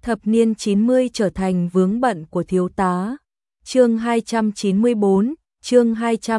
Thập niên 90 trở thành vướng bận của thiếu tá. Chương 294, chương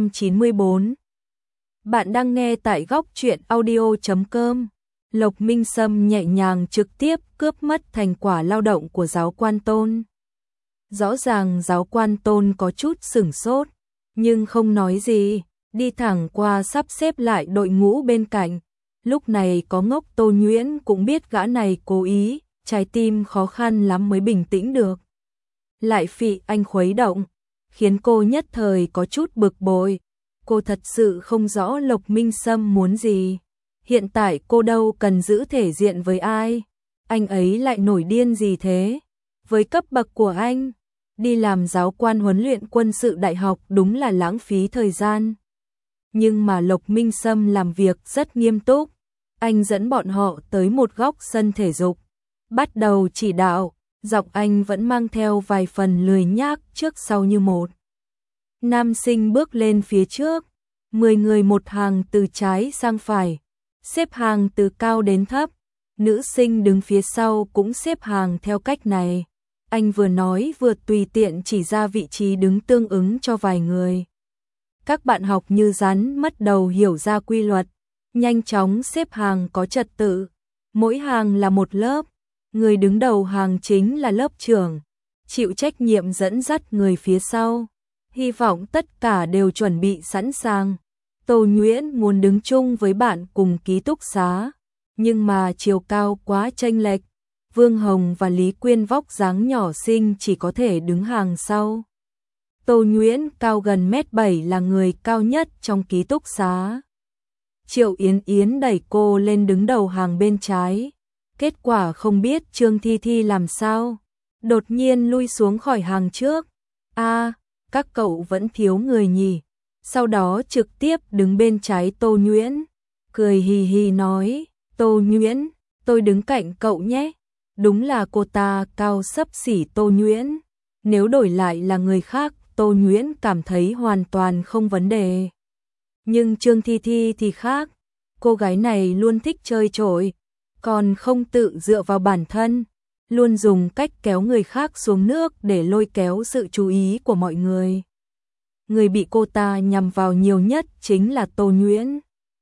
294. Bạn đang nghe tại góc truyện audio.com. Lộc Minh Sâm nhẹ nhàng trực tiếp cướp mất thành quả lao động của giáo quan Tôn. Rõ ràng giáo quan Tôn có chút sửng sốt, nhưng không nói gì, đi thẳng qua sắp xếp lại đội ngũ bên cạnh. Lúc này có ngốc Tô Nhuyễn cũng biết gã này cố ý, trái tim khó khăn lắm mới bình tĩnh được. Lại Phị Anh khuấy động, khiến cô nhất thời có chút bực bội. Cô thật sự không rõ Lộc Minh Sâm muốn gì. Hiện tại cô đâu cần giữ thể diện với ai. Anh ấy lại nổi điên gì thế? Với cấp bậc của anh, đi làm giáo quan huấn luyện quân sự đại học đúng là lãng phí thời gian. Nhưng mà Lộc Minh Sâm làm việc rất nghiêm túc. Anh dẫn bọn họ tới một góc sân thể dục, bắt đầu chỉ đạo, giọng anh vẫn mang theo vài phần lười nhác trước sau như một. Nam sinh bước lên phía trước, 10 người một hàng từ trái sang phải, xếp hàng từ cao đến thấp. Nữ sinh đứng phía sau cũng xếp hàng theo cách này. Anh vừa nói vừa tùy tiện chỉ ra vị trí đứng tương ứng cho vài người. Các bạn học như rắn mất đầu hiểu ra quy luật, nhanh chóng xếp hàng có trật tự. Mỗi hàng là một lớp, người đứng đầu hàng chính là lớp trưởng, chịu trách nhiệm dẫn dắt người phía sau. Hy vọng tất cả đều chuẩn bị sẵn sàng. Tô Nhuyễn muốn đứng chung với bạn cùng ký túc xá, nhưng mà chiều cao quá chênh lệch. Vương Hồng và Lý Quyên vóc dáng nhỏ xinh chỉ có thể đứng hàng sau. Tô Nhuyễn cao gần 1m7 là người cao nhất trong ký túc xá. Triệu Yến Yến đẩy cô lên đứng đầu hàng bên trái. Kết quả không biết Trương Thi Thi làm sao, đột nhiên lui xuống khỏi hàng trước. Các cậu vẫn thiếu người nhỉ. Sau đó trực tiếp đứng bên trái Tô Nhuyễn, cười hì hì nói, Tô Nhuyễn, tôi đứng cạnh cậu nhé. Đúng là cô ta cao xấp xỉ Tô Nhuyễn. Nếu đổi lại là người khác, Tô Nhuyễn cảm thấy hoàn toàn không vấn đề. Nhưng Trương Thi Thi thì khác. Cô gái này luôn thích chơi trội, còn không tự dựa vào bản thân, luôn dùng cách kéo người khác xuống nước để lôi kéo sự chú ý của mọi người. Người bị cô ta nhằm vào nhiều nhất chính là Tô Nhuyễn.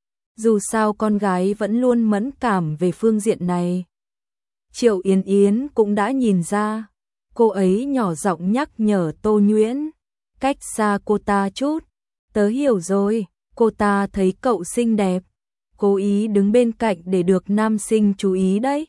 Dù sao con gái vẫn luôn mẫn cảm về phương diện này. Triệu Yến Yến cũng đã nhìn ra, cô ấy nhỏ giọng nhắc nhở Tô Nhuyễn, cách xa cô ta chút. Tớ hiểu rồi, cô ta thấy cậu xinh đẹp, cố ý đứng bên cạnh để được nam sinh chú ý đấy.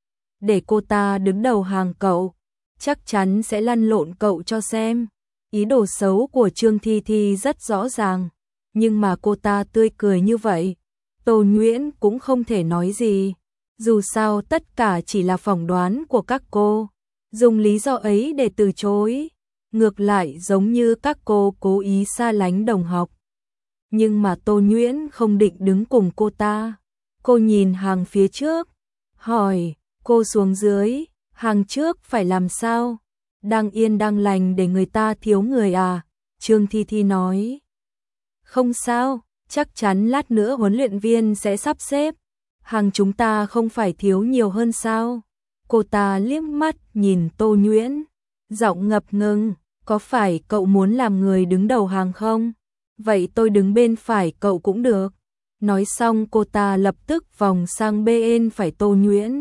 Để cô ta đứng đầu hàng cậu, chắc chắn sẽ lăn lộn cậu cho xem. Ý đồ xấu của Trương Thi Thi rất rõ ràng, nhưng mà cô ta tươi cười như vậy, Tô Nhuyễn cũng không thể nói gì. Dù sao tất cả chỉ là phỏng đoán của các cô, dùng lý do ấy để từ chối, ngược lại giống như các cô cố ý xa lánh đồng học. Nhưng mà Tô Nhuyễn không định đứng cùng cô ta. Cô nhìn hàng phía trước, hỏi, cô xuống dưới, hàng trước phải làm sao? Đang yên đang lành để người ta thiếu người à? Trương Thi Thi nói, không sao, chắc chắn lát nữa huấn luyện viên sẽ sắp xếp. Hàng chúng ta không phải thiếu nhiều hơn sao? Cô ta liếc mắt nhìn Tô Nhuyễn, giọng ngập ngừng, có phải cậu muốn làm người đứng đầu hàng không? Vậy tôi đứng bên phải cậu cũng được. Nói xong cô ta lập tức vòng sang bên phải Tô Nhuyễn,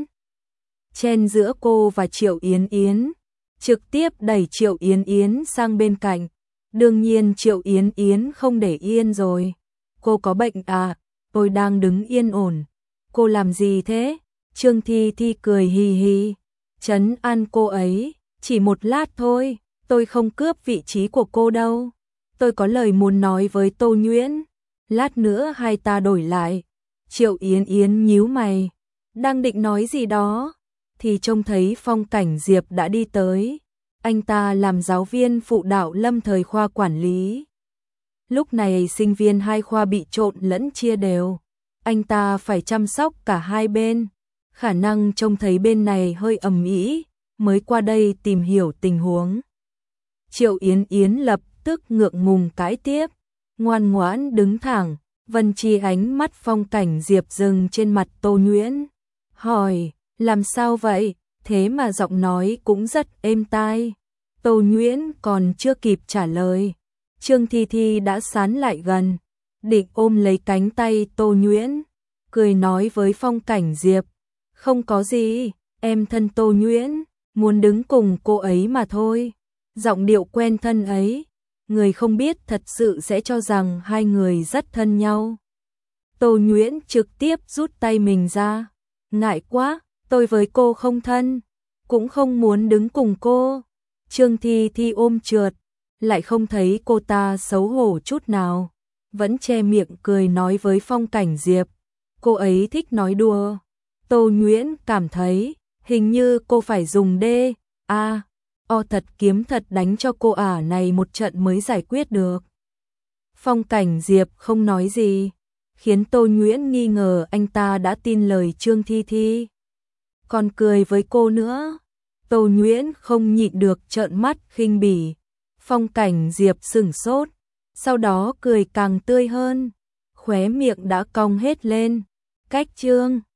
chen giữa cô và Triệu Yến Yến, trực tiếp đẩy Triệu Yến Yến sang bên cạnh. Đương nhiên Triệu Yến Yến không để yên rồi. Cô có bệnh à? Tôi đang đứng yên ổn. Cô làm gì thế? Trương Thi Thi cười hì hì, trấn an cô ấy, chỉ một lát thôi, tôi không cướp vị trí của cô đâu. Tôi có lời muốn nói với Tô Nhuyễn, lát nữa hai ta đổi lại. Triệu Yến Yến nhíu mày, đang định nói gì đó, thì trông thấy Phong Cảnh Diệp đã đi tới. Anh ta làm giáo viên phụ đạo lâm thời khoa quản lý. Lúc này sinh viên hai khoa bị trộn lẫn chia đều. Anh ta phải chăm sóc cả hai bên. Khả năng trông thấy bên này hơi ầm ĩ, mới qua đây tìm hiểu tình huống. Triệu Yến Yến lập tức ngượng ngùng cãi tiếp, ngoan ngoãn đứng thẳng. Vân Chi ánh mắt Phong Cảnh Diệp dừng trên mặt Tô Nhuyễn, hỏi, làm sao vậy? thế mà giọng nói cũng rất êm tai. Tô Nhuyễn còn chưa kịp trả lời, Trương Thi Thi đã sán lại gần, định ôm lấy cánh tay Tô Nhuyễn, cười nói với Phong Cảnh Diệp, không có gì, em thân Tô Nhuyễn, muốn đứng cùng cô ấy mà thôi. Giọng điệu quen thân ấy, người không biết thật sự sẽ cho rằng hai người rất thân nhau. Tô Nhuyễn trực tiếp rút tay mình ra, ngại quá, tôi với cô không thân, cũng không muốn đứng cùng cô. Trương Thi Thi ôm trượt, lại không thấy cô ta xấu hổ chút nào, vẫn che miệng cười nói với Phong Cảnh Diệp, cô ấy thích nói đùa. Tô Nhuyễn cảm thấy, hình như cô phải dùng thật kiếm thật đánh cho cô ả này một trận mới giải quyết được. Phong Cảnh Diệp không nói gì, khiến Tô Nhuyễn nghi ngờ anh ta đã tin lời Trương Thi Thi, còn cười với cô nữa. Tô Nhuyễn không nhịn được trợn mắt khinh bỉ. Phong Cảnh Diệp sửng sốt, sau đó cười càng tươi hơn, khóe miệng đã cong hết lên. Cách Trương